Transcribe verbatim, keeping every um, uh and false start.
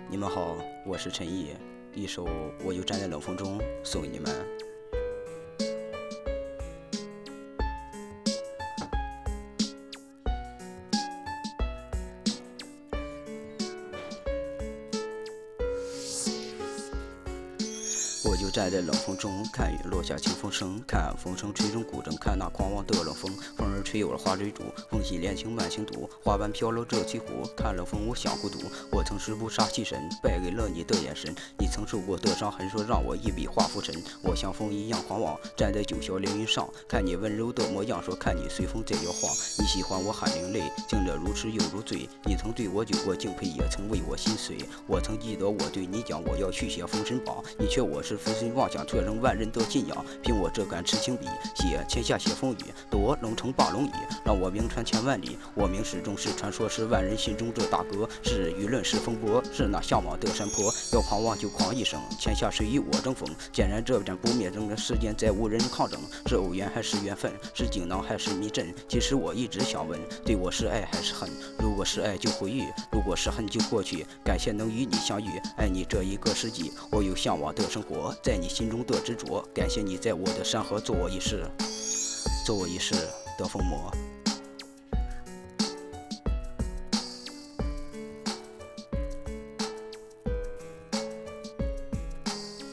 你们好，我是陈毅，一首《我就站在冷风中》送给你们。我就站在冷风中，看雨落下清风声，看风声吹动古筝，看那狂妄的冷风，风儿吹有了花蕊竹，风起连情慢行读，花瓣飘落这西湖，看冷风我想孤独。我曾是不杀气神，败给了你的眼神，你曾受过的伤痕，说让我一笔画浮尘。我像风一样狂妄，站在九霄凌云上，看你温柔的模样，说看你随风在摇晃。你喜欢我含灵泪，静着如痴又如醉，你曾对我有过敬佩，也曾为我心碎。我曾记得我对你讲，我要去写封神榜，你却我是浮心妄想，却成万人的信仰。凭我这杆痴情笔，写天下写风雨，夺龙城霸龙椅，让我名传千万里。我名始终是传说，是万人心中的大哥，是舆论是风波，是那向往的山坡。要狂妄就狂一生，天下谁与我争锋？既然这战不灭，争的世间再无人抗争。是偶缘还是缘分？是锦囊还是迷阵？其实我一直想问，对我是爱还是恨？如果是爱就回忆，如果是恨就过去。感谢能与你相遇，爱你这一个世纪，我有向往的生活，在你心中的执着。感谢你在我的山河做我一世，做我一世的疯魔。